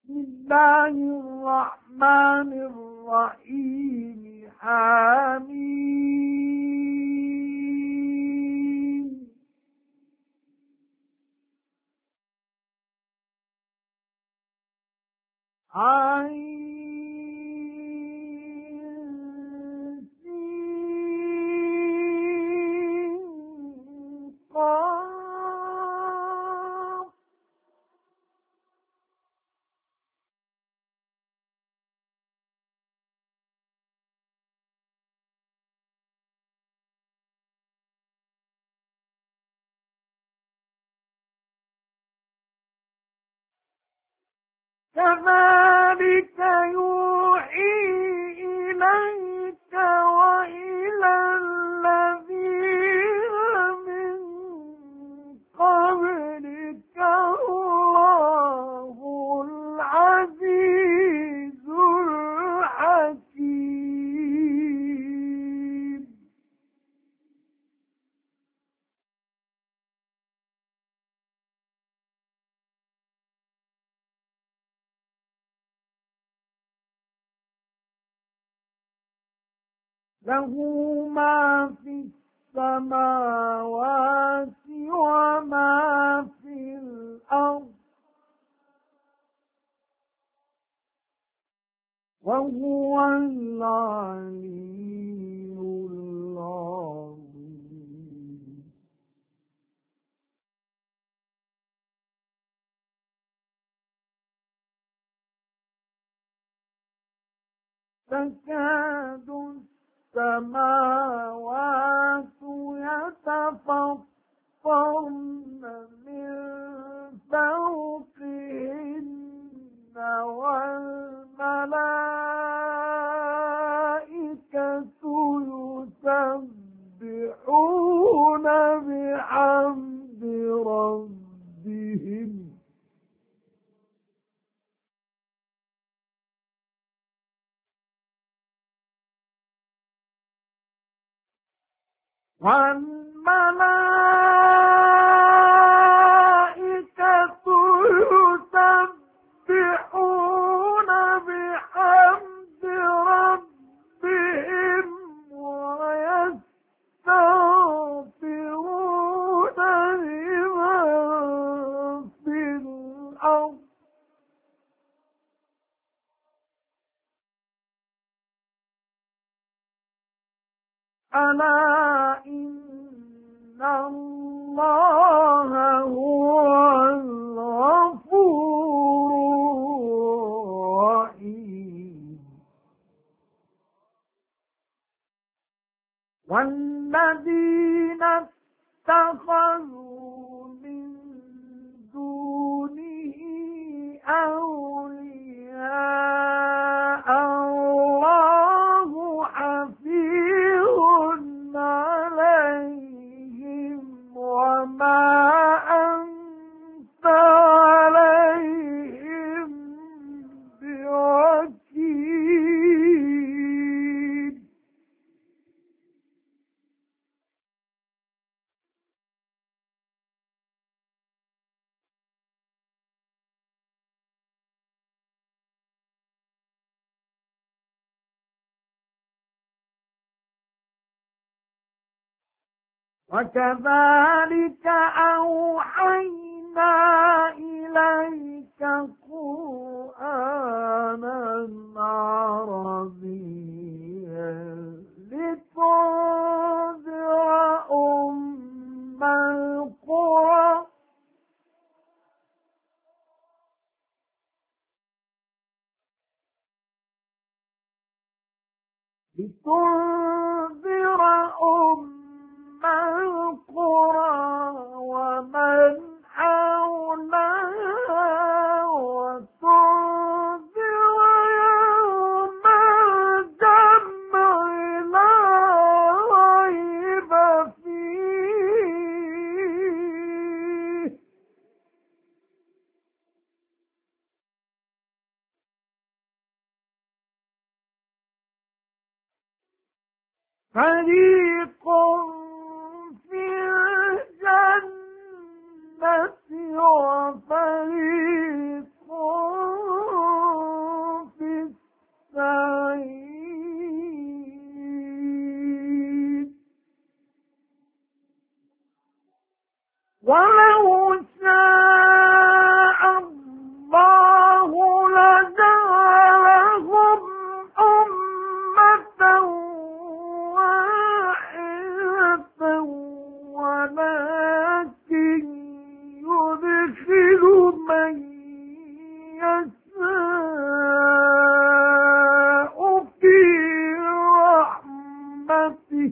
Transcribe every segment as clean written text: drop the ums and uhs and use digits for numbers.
بسم الله الرحمن الرحيم حميم عين قاف كذلك يوحي إليك وإلى الذين من قبلك الله العزيز الحكيم له ما في السماوات وما في الأرض وهو العلي العظيم تكاد السماوات يتفطرن من فوقهن والملائكة يسبحون بحمد ربهم والملائكة يسبحون بحمد ربهم ويستغفرون لمن في الأرض ألا إن الله هو الغفور الرحيم والذين اتخذوا من دونه أولياء الله حفيظ عليهم وما أنت عليهم بوكيل وكذلك أوحينا إليك قرآنا عربيا لتنذر أم القرى القرى ومن حولها وتنذر يوم الجمع لا ريب فيه فريق في الجنة وفريق من يشاء في رحمته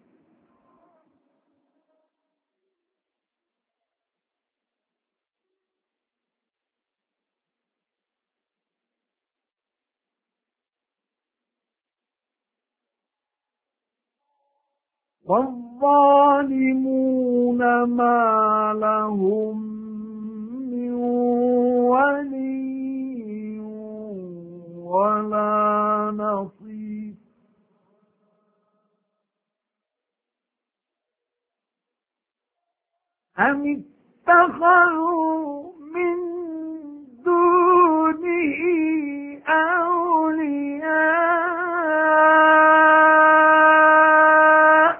والظالمون ما لهم من ولي ولا نصير أم اتخذوا من دونه أولياء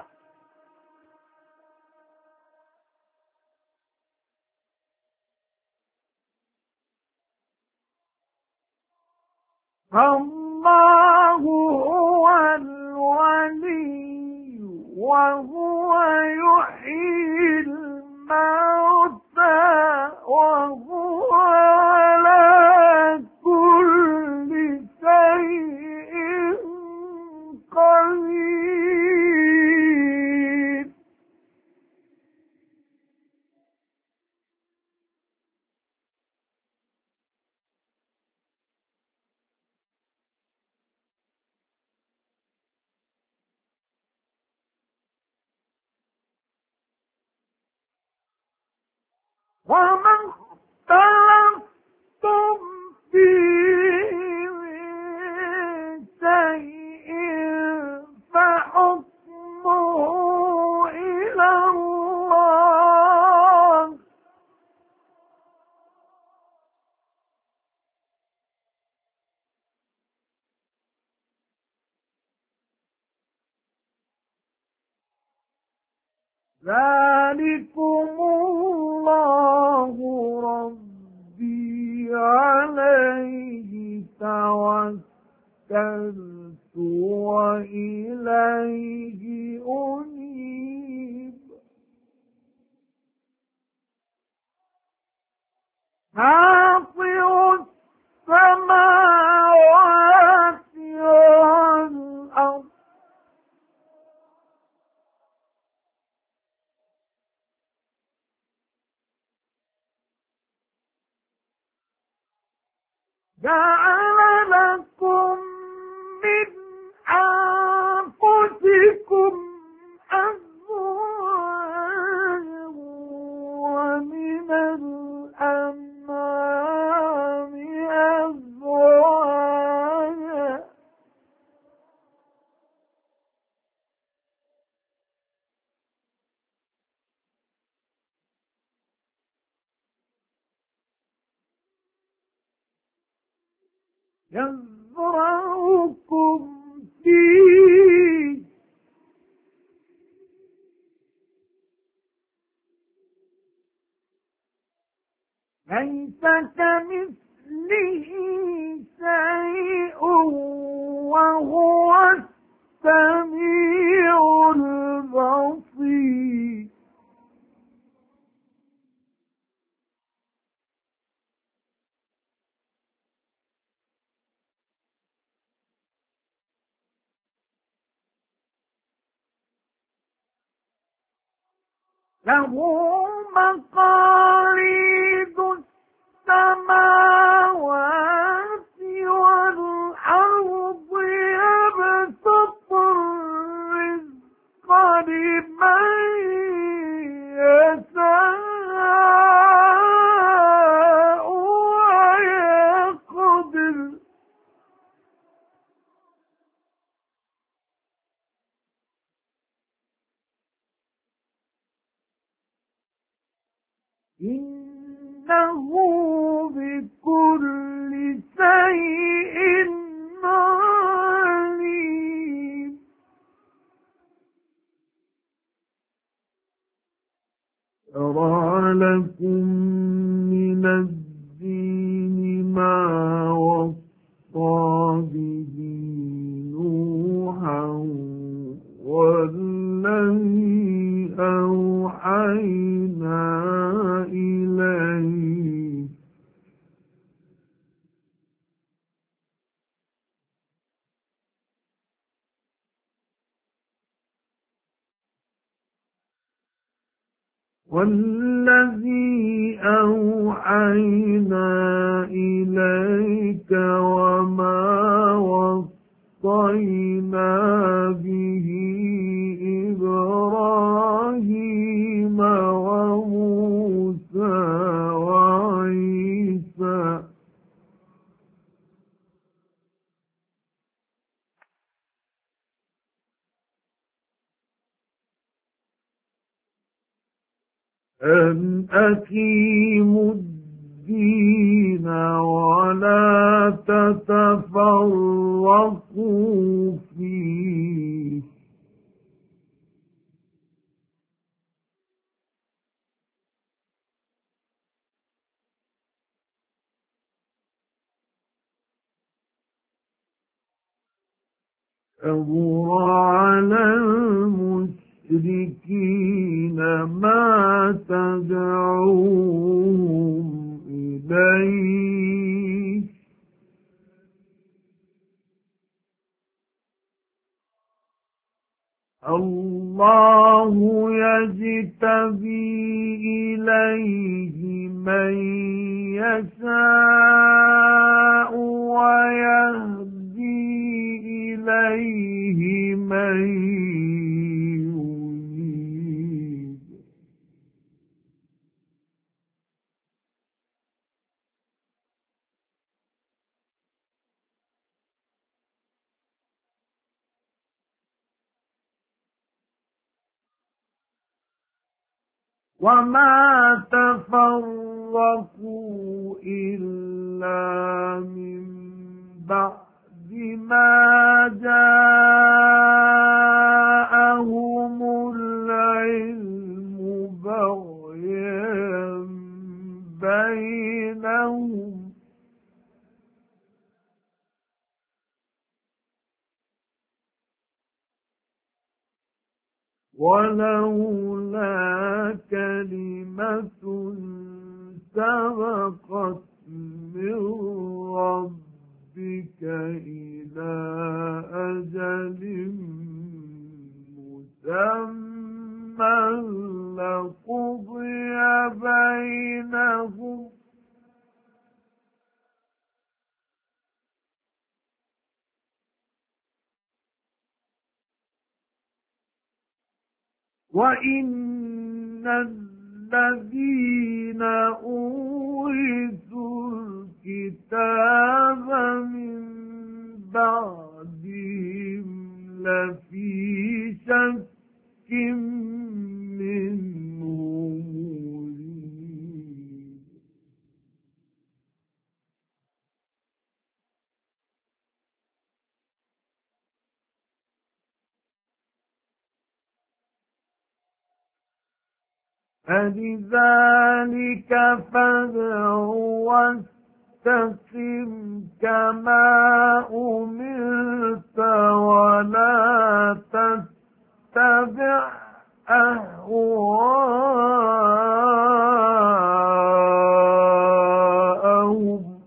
فالله هو الولي وهو يحيي الموتى وهو على كل شيء قدير وما اختلفتم فيه من شيء فحكمه إلى الله ذلكم الله ربي عليه توكلت وإليه أنيب فاطر السماوات والأرض جعل لكم من أنفسكم أزواجا ومن الأنعام أزواجا يزرعكم فيه ليس كمثله شيء وهو السميع البصير له مقاليد السماوات والأرض يبسط الرزق لمن يشاء ويقدر إنه بكل شيء عليم شرع لكم من الدين ما وصى به نوحا والذي أوحينا إليك والذي أوحينا إليك وما وصينا به إبراهيم وموسى وعيسى أن أقيموا الدين ولا تتفرقوا فيه كبر على المشركين ما تدعوهم إليه الله يجتبي إليه من يشاء ويهدي إليه من يريد وما تفرقوا إلا من بعد ما جاءهم العلم بغيا بينهم ولولا كلمة سبقت من ربك إلى أجل مسمى لقضي بينهم وإن الذين أورثوا الكتاب من بعدهم لفي شك منه مريب فلذلك فادع واستقم كما أمرت ولا تتبع أهواءهم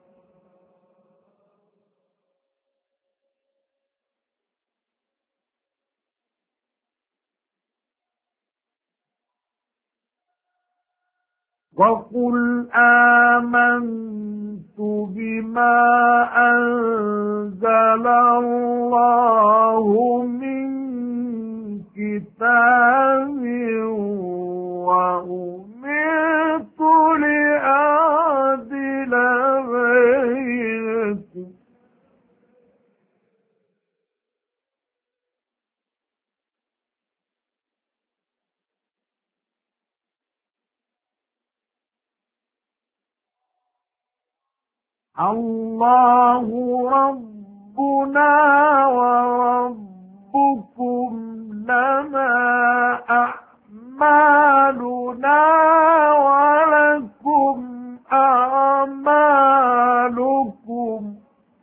وقل آمنت بما أنزل الله من كتاب وأمرت لأعدل بينكم الله ربنا وربكم لنا أعمالنا ولكم أعمالكم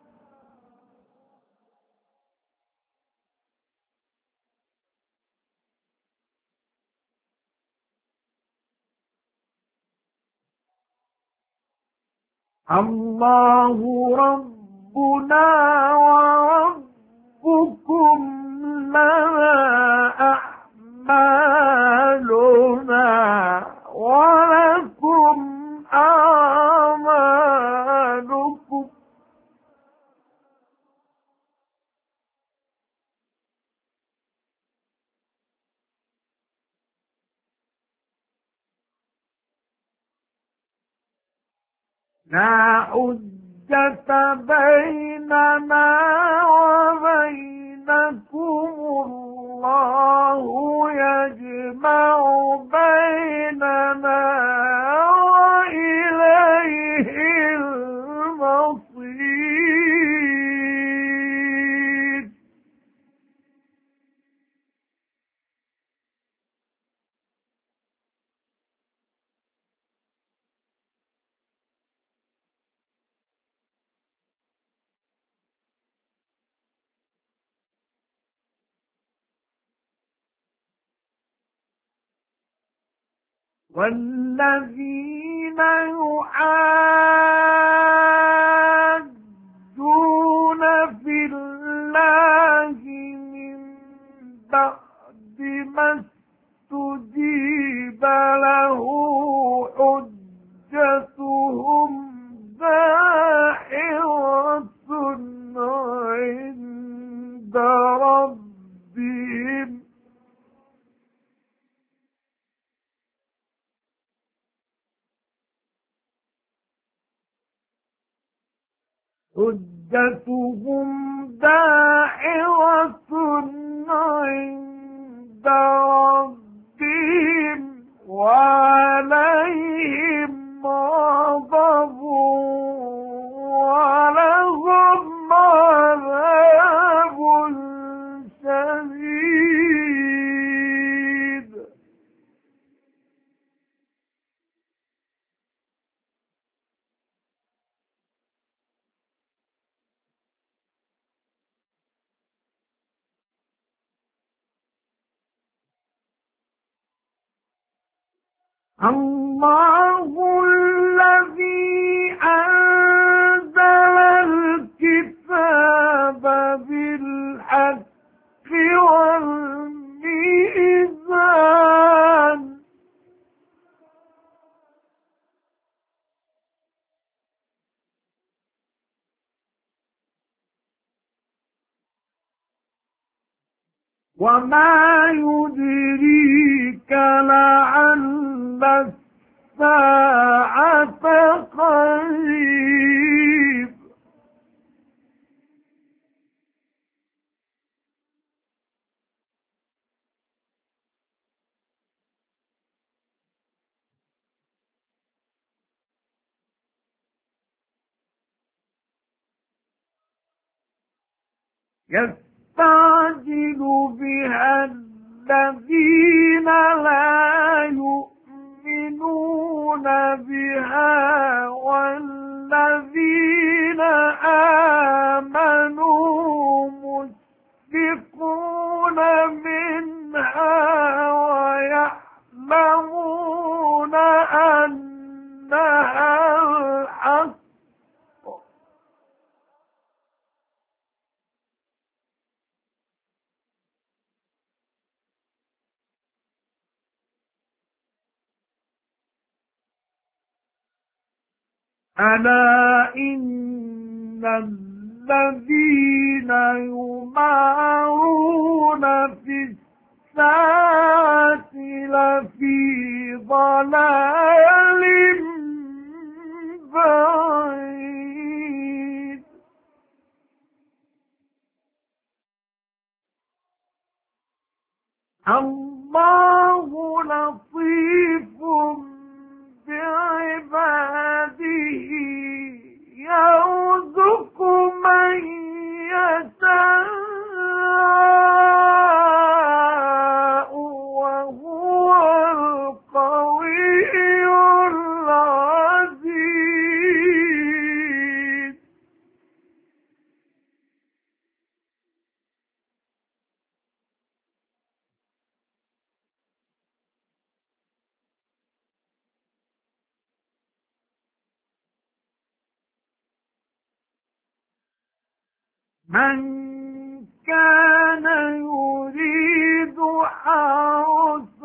الله ربنا وربكم لنا أعمالنا لا حجة بيننا وبينكم الله يجمع بيننا وإليه المصير. والذين يحاجون في الله من بعد ما استجيب له حجتهم داحضة عند ربهم عند ربهم وعليهم غضب ولهم عذاب شديد. الله الذي أنزل الكتاب بالحق والميزان وما يدريك لعل الساعة قريب. يستعجل بها الذين لا يؤمنون بها والذين آمنوا مشفقون منها ويعلمون أنها الحق. ألا إن الذين يمارون في الساعة لفي ضلال بعيد. الله لطيف بعباده يرزق من يشاء وهو القوي العزيز. من كان يريد حرث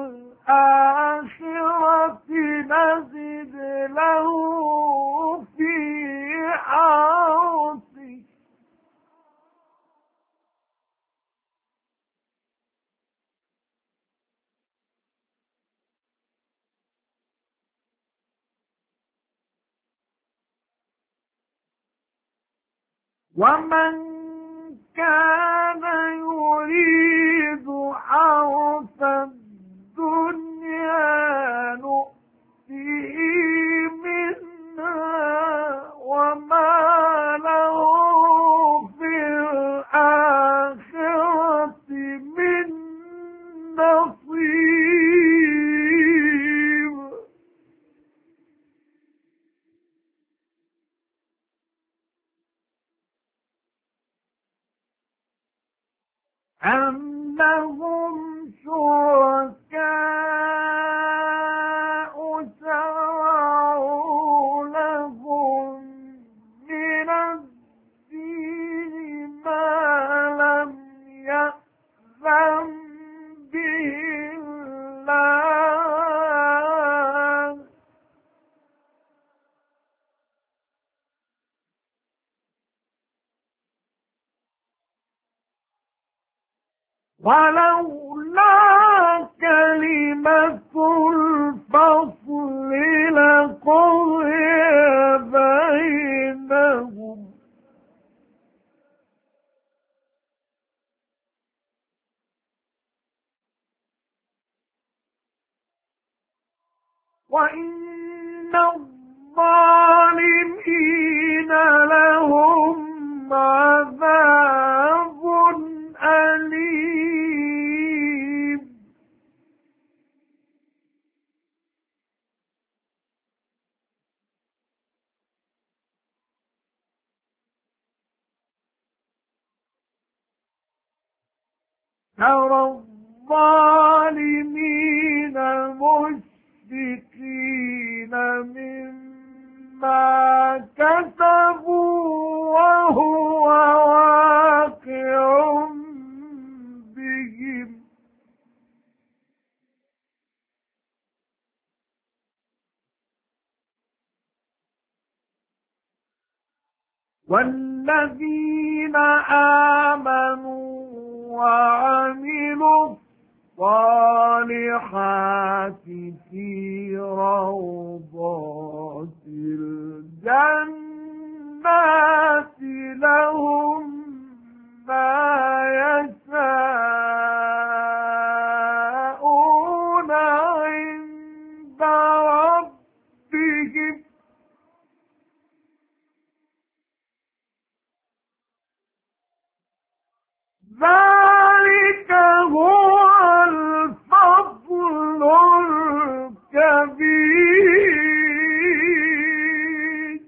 الآخرة نزد له في حرثه ومن كان يريد حرث الدنيا نؤته منها وما له في الآخرة من نصيب أم لهم شركاء شرعوا لهم من الدين ما لم يأذن به الله ولولا كلمة الفصل لقضي بينهم وإن الظالمين لهم عذاب أليم ترى الظالمين مشفقين مما كسبوا وهو واقع بهم والذين آمنوا وعملوا الصالحات في روضات الجنات لهم ما يشاءون عند ربهم ذلك هو الفضل الكبير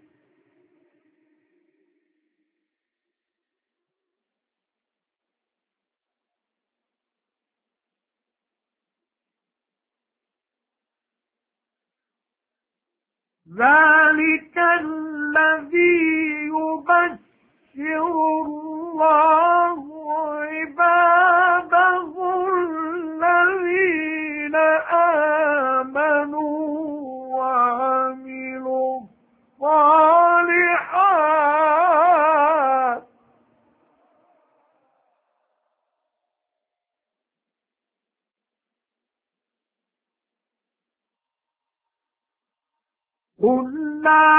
ذلك الذي يبشر الله عباده الذين آمنوا وعملوا الصالحات قل لا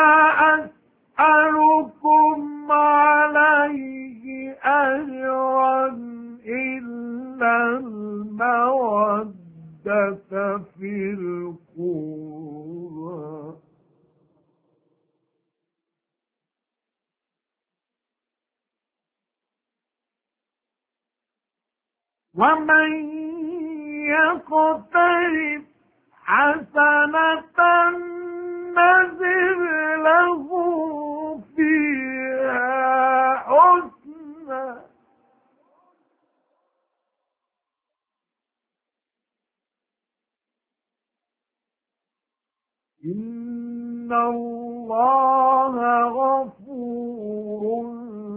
أسألكم عليه أجرا إلا المودة في القربى ومن يقترف حسنة نزل له فيها حسنا إن الله غفور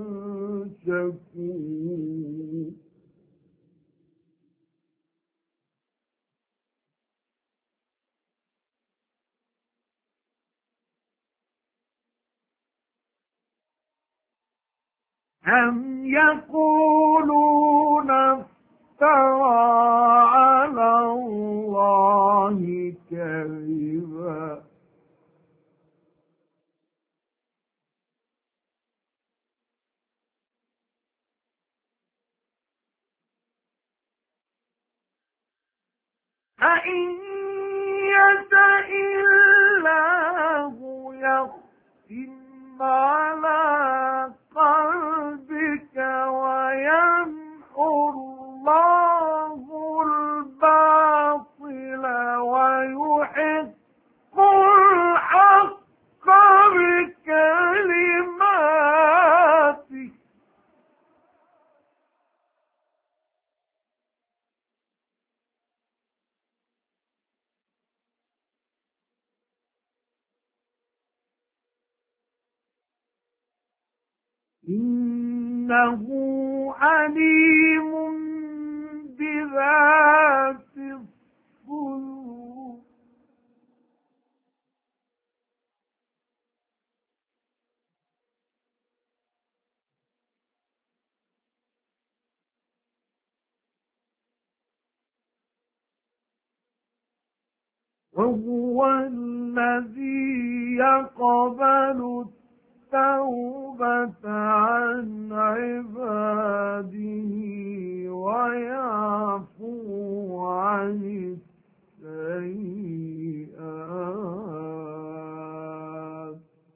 شكور أم يقولون افترى على الله كذبا إن يشأ الله يختم على قلبك ويمحو الله الباطل ويحق الحق بكلماته إنه عليم بذات الصدور وهو الذي يقبل التوبة عن عباده ويعفو عن السيئات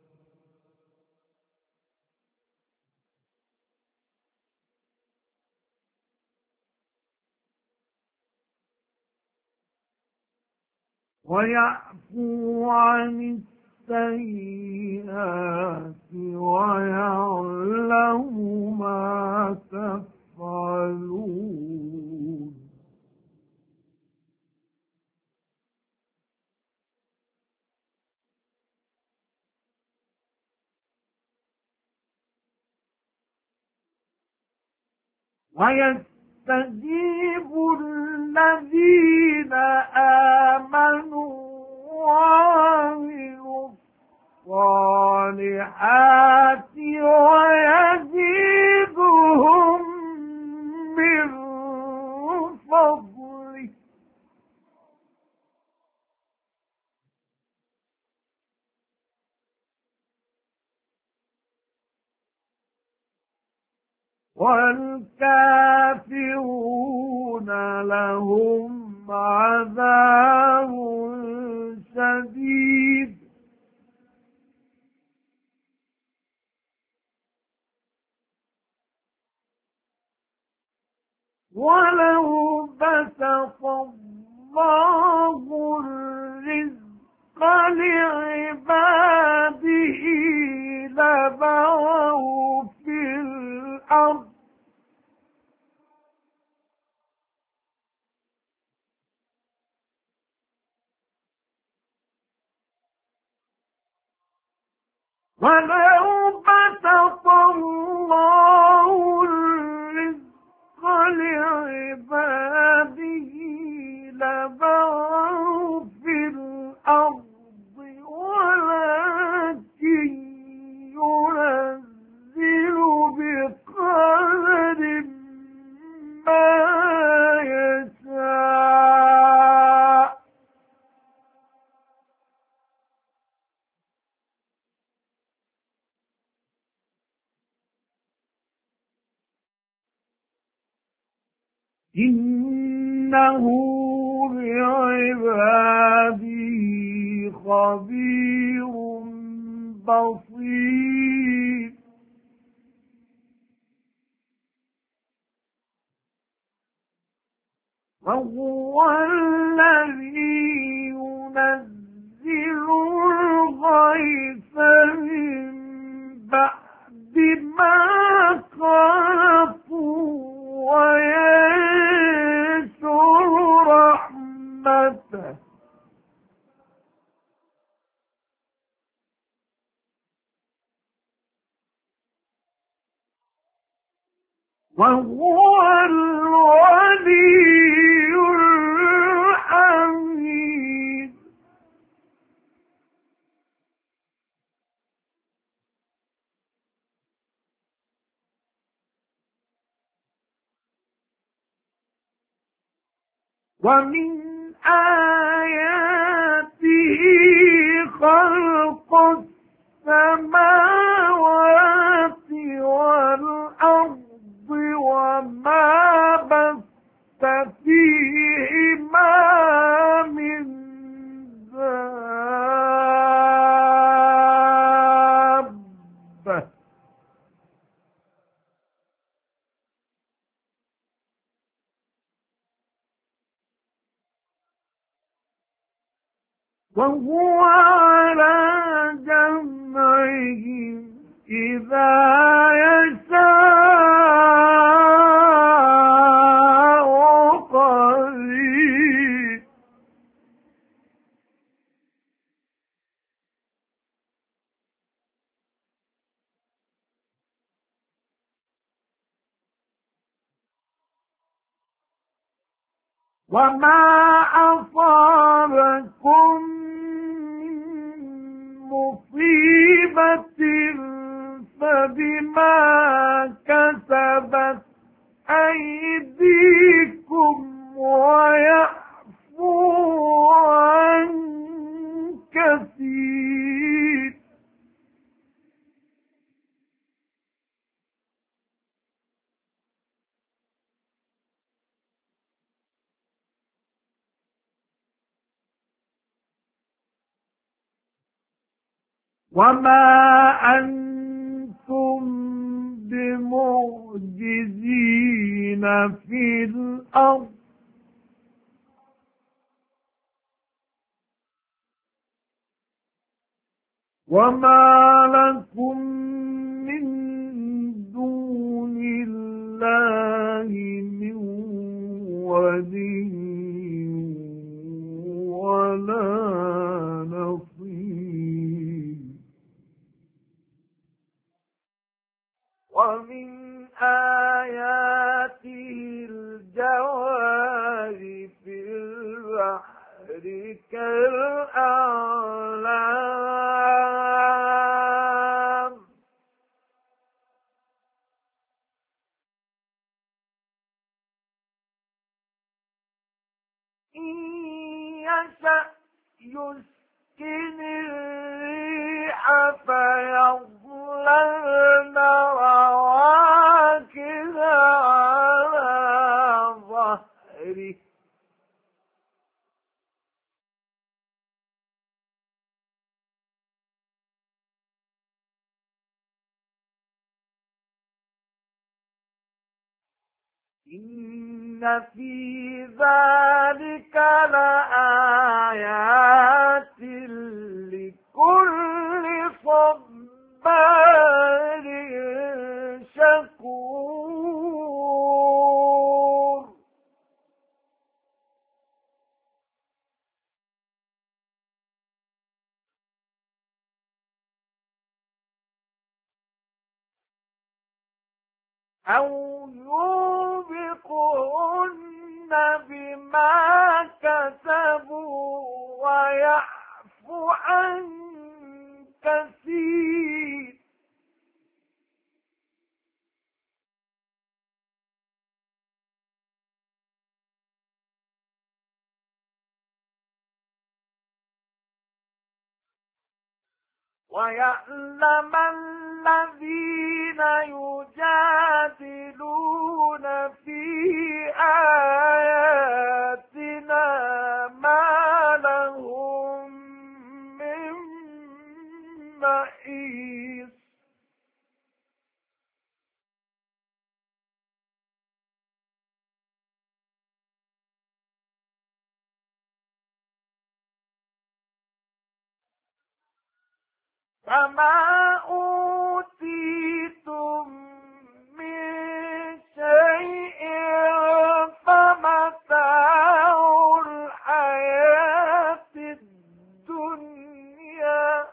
ويعلم ما تفعلون ويستجيب الذين آمنوا وعملوا الصالحات ويزيدهم من فضله والكافرون لهم عذاب شديد ولو بسط الله الرزق لعباده لبغوا في الأرض ولو بسط الله الرزق لعباده لبغوا في الأرض ولكن ينزل بقدر ما يشاء إنه بعباده خبير بصير وهو الذي ينزل الغيث من بعد ما خافوا وينشر رحمته وهو الولي الحميد ومن آياته خلق السماوات والأرض وما بث فيهما وهو على جمعهم إذا يشاء قدير وما أصابكم من مصيبة فبما كسبت أيديكم ويعفو عن كثير وما أنتم بمعجزين في الأرض وما لكم من دون الله من ولي ولا نصير ومن آياته الجوار في البحر كالأعلام إن يشأ يسكن الريح فيظللن رواكد على ظهره إن في ذلك لآيات لكل صبار شكور أو يوبقهن بما كسبوا ويعفو عن كثير ويعلم الذين يجادلون في آياتنا ما لهم من محيص فما أوتيتم من شيء فمتاع الحياة الدنيا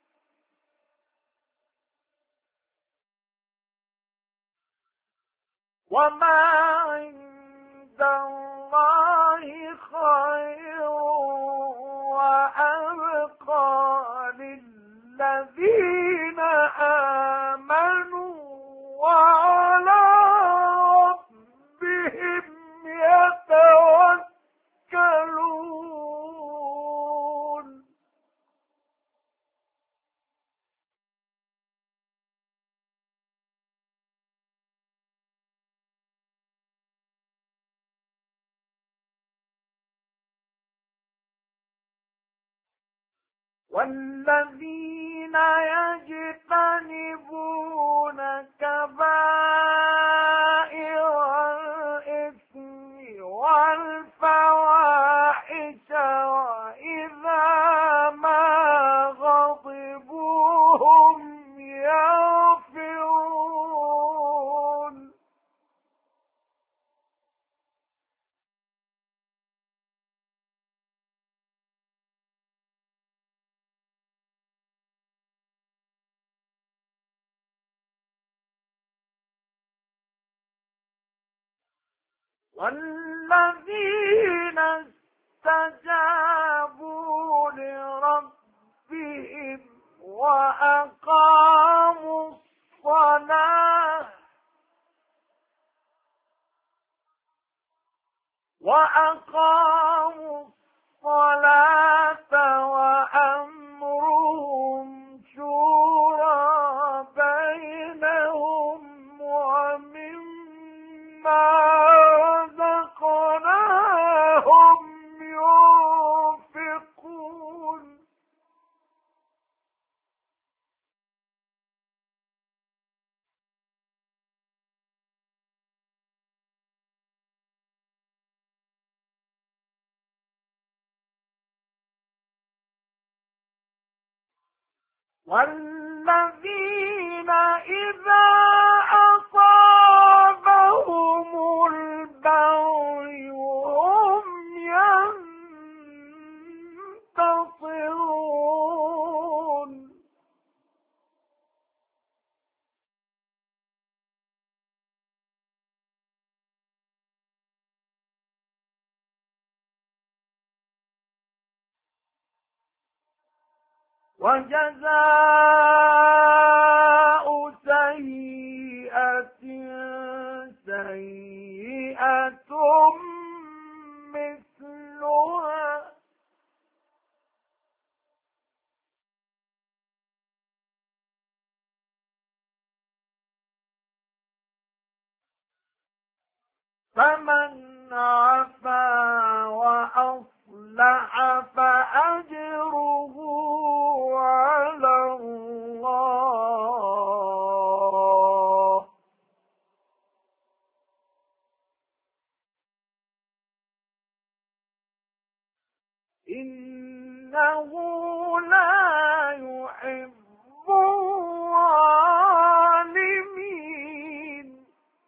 وما عند الله خير وأبقى للذين آمنوا وعلى ربهم يتوكلون والذين يجتنبون كبائر الإثم والفواحش وإذا والذين استجابوا لربهم وأقاموا الصلاة وأمرهم شورى بينهم ومما رزقناهم ينفقون والذين إذا أصابهم البغي هم ينتصرون وجزاء سيئة سيئة مثلها فمن عفا وأصلح فأجره على الله إنه لا يحب الظالمين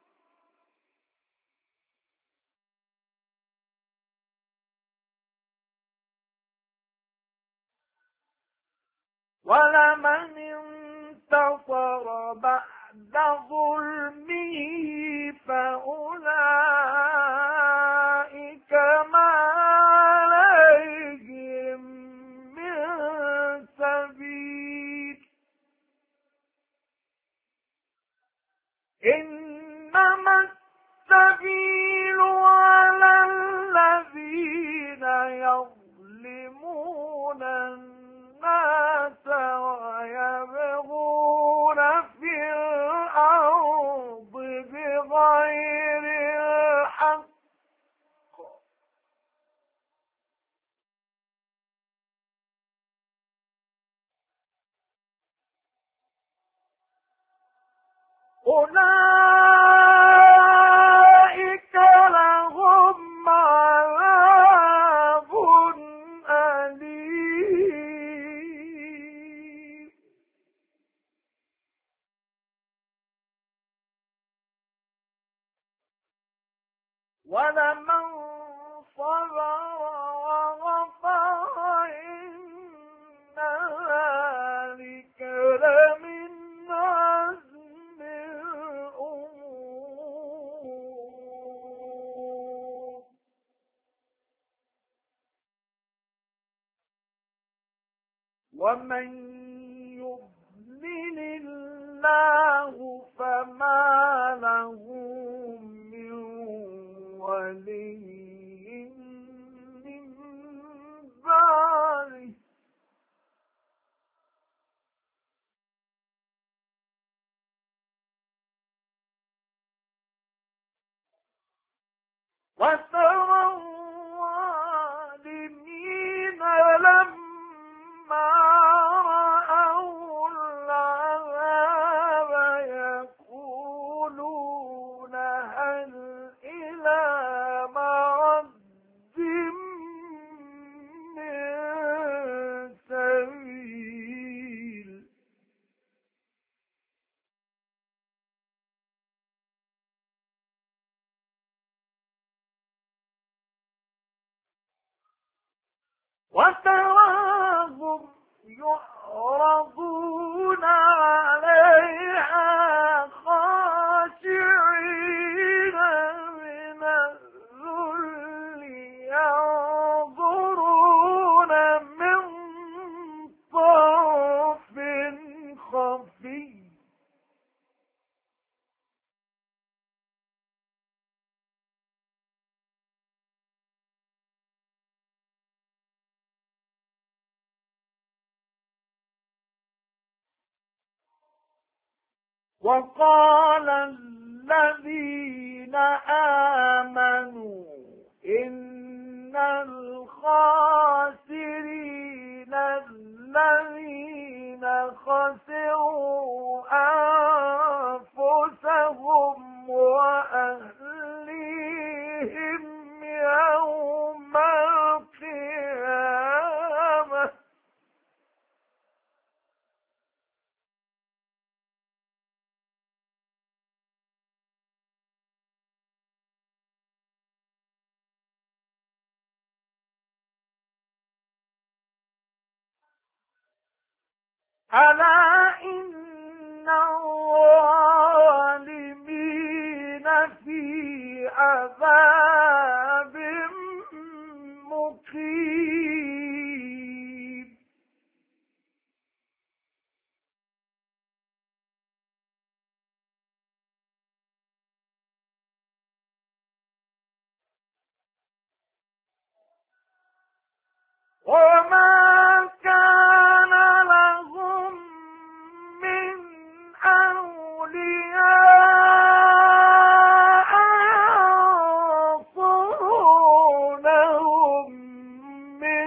ولمن انتصر بعد ظلمه فأولئك ما عليهم من سبيل إنما السبيل على الذين يظلمون الناس ويبغون في الأرض بغير الحق أولئك لهم عذاب أليم ولمن صبر وغفر إن ذلك لمن عزم الأمور ومن يضلل الله فما له من ولي من بعده وترى الظالمين لما رأوا العذاب يقولون هل إلى مرد من سبيل وتراهم يعرضون عليها خاشعين من وقال الذين آمنوا إن الخاسرين الذين خسروا أنفسهم وأهليهم يوم القيامة ألا إن الظالمين في عذاب مقيم وما كان لهم من أولياء ينصرونهم من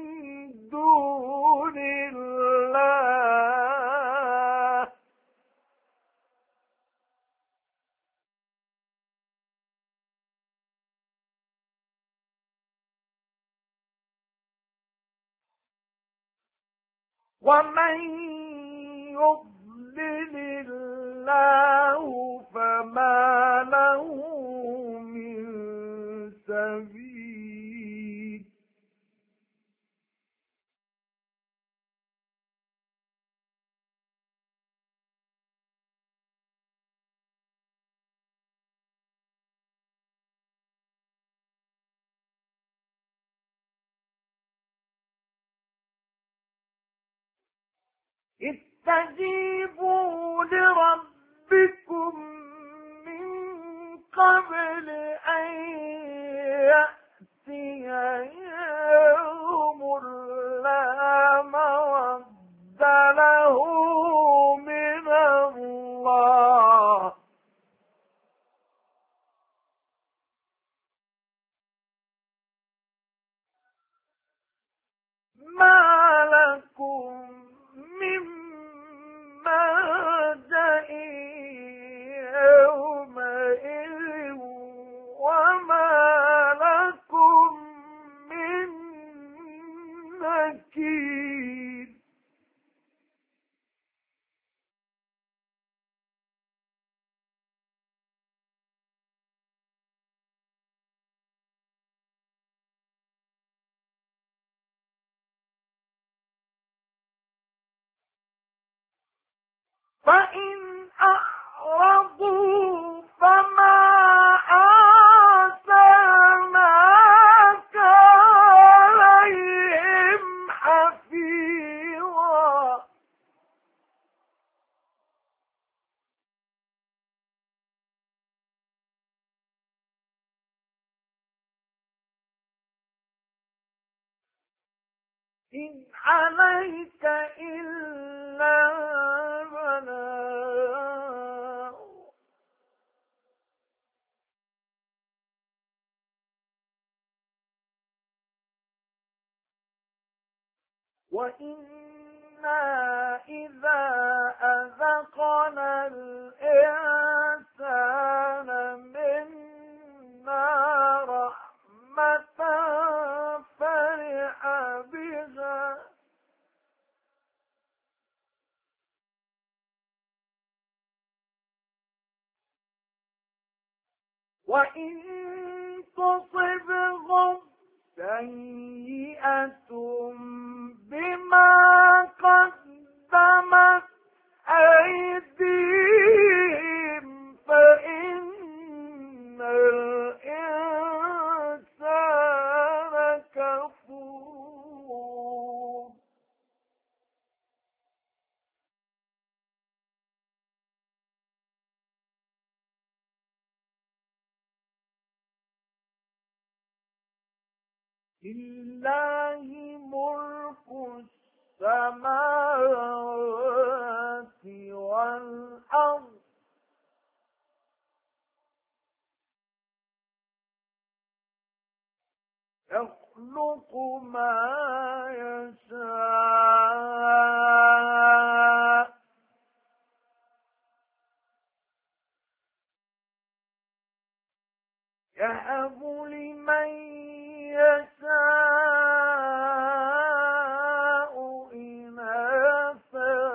دون الله ومن يضلل الله فما له من سبيل استجيبوا لربكم من قبل أن يأتي يوم لا مرد له من الله ما لكم من ملجأ يومئذ وما لكم من نكير فإن أعرضوا فما أرسلناك عليهم حفيظا إن عليك إلا البلاغ وإنا إذا أذقنا الإنسان منا رحمة فرح بها وإن تصبهم سيئة بما قدمت أيديهم فإن الإنسان كفور لله ملك السماوات والأرض يخلق ما يشاء يهب لمن يشاء إناثا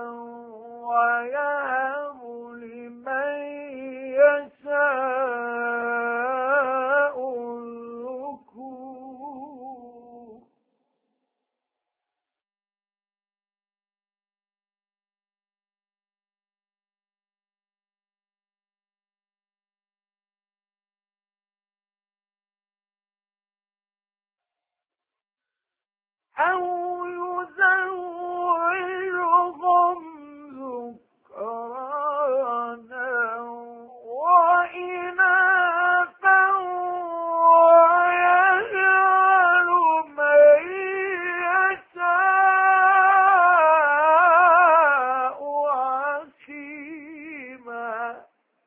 ويهب لمن يشاء الذكور أو يزوجهم ذكرانا وإناثا ويجعل من يشاء عقيما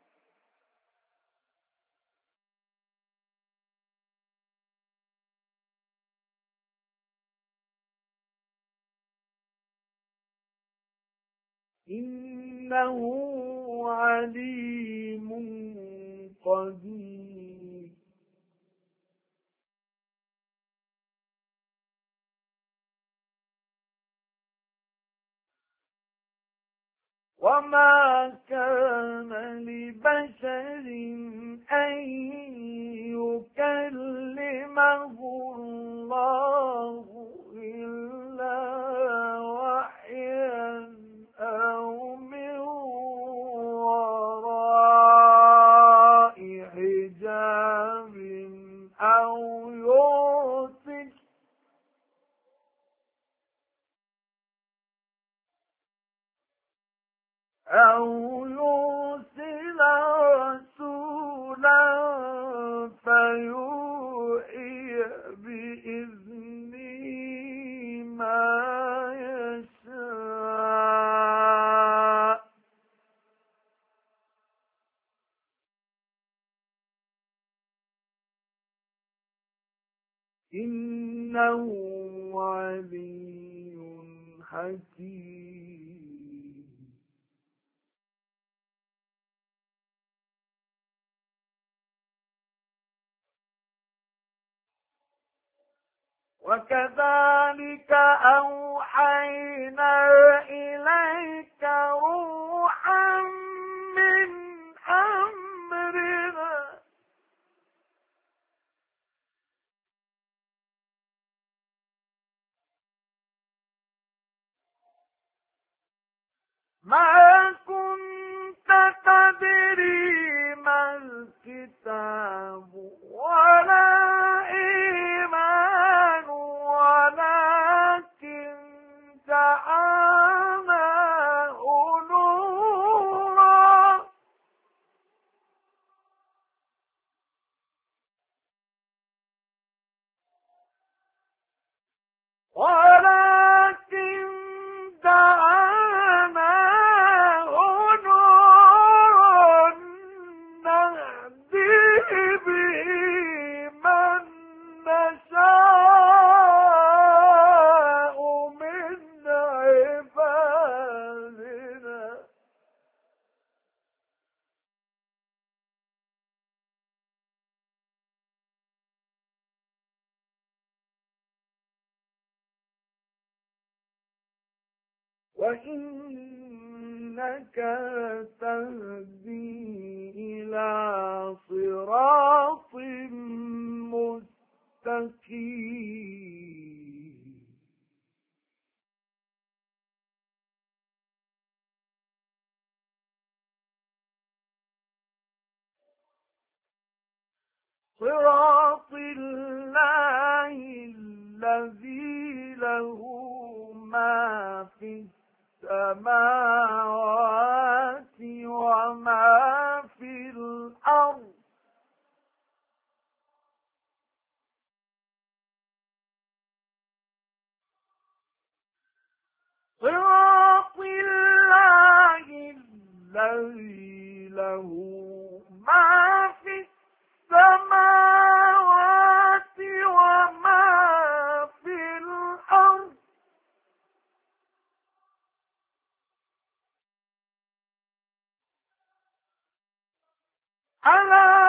إنه عليم قدير وما كان لبشر أن يكلمه الله إلا وحيا أو من وراء حجاب أو يرسل رسولا فيوحي بإذنه ما يشاء إنه علي حكيم وكذلك أوحينا إليك روحا من أمرنا ما كنت تدري ما الكتاب ولا إيمان ولكن جعلناه نورا ولكن جعلناه نورا نهدي به من نشاء من عبادنا وإنك تهدي إلى صراط مستقيم صراط الله الذي له ما في السماوات وما في الأرض صراط الله الذي له ما في السماوات وما ألا